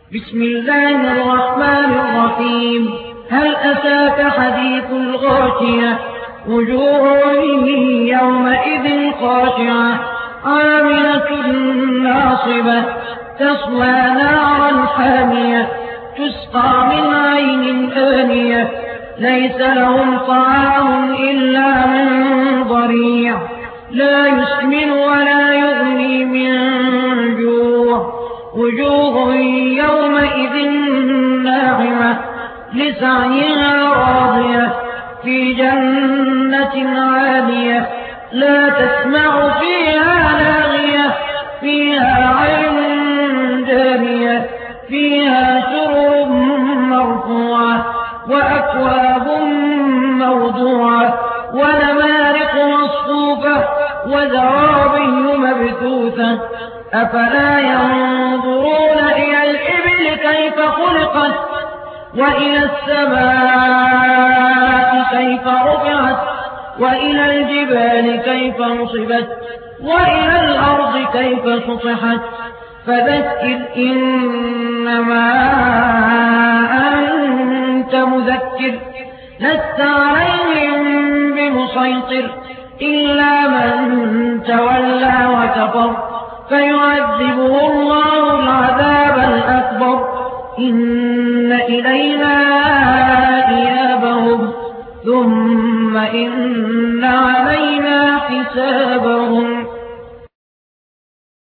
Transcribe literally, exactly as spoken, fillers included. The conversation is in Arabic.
بسم الله الرحمن الرحيم. هل أتاك حديث الغاشية؟ وجوه يومئذ خاشعة عاملة ناصبة تصلى نارا حامية تسقى من عين آنية ليس لهم طعام إلا من ضريع لا يسمن ولا يغني من جوع. وجوه يومئذ ناعمة لسعيها راضية في جنة عالية لا تسمع فيها لاغية فيها عين جارية فيها سرر مرفوعة وأكواب موضوعة ونمارق مصفوفة وزرابي مبثوثة. أفلا ينظرون إلى الإبل كيف خلقت وإلى السماء كيف رفعت وإلى الجبال كيف نصبت وإلى الأرض كيف سطحت. فذكر إنما أنت مذكر لست عليهم بمسيطر إلا من تولى وكفر فيعذبه الله العذاب الأكبر. إن إلينا إيابهم ثم إن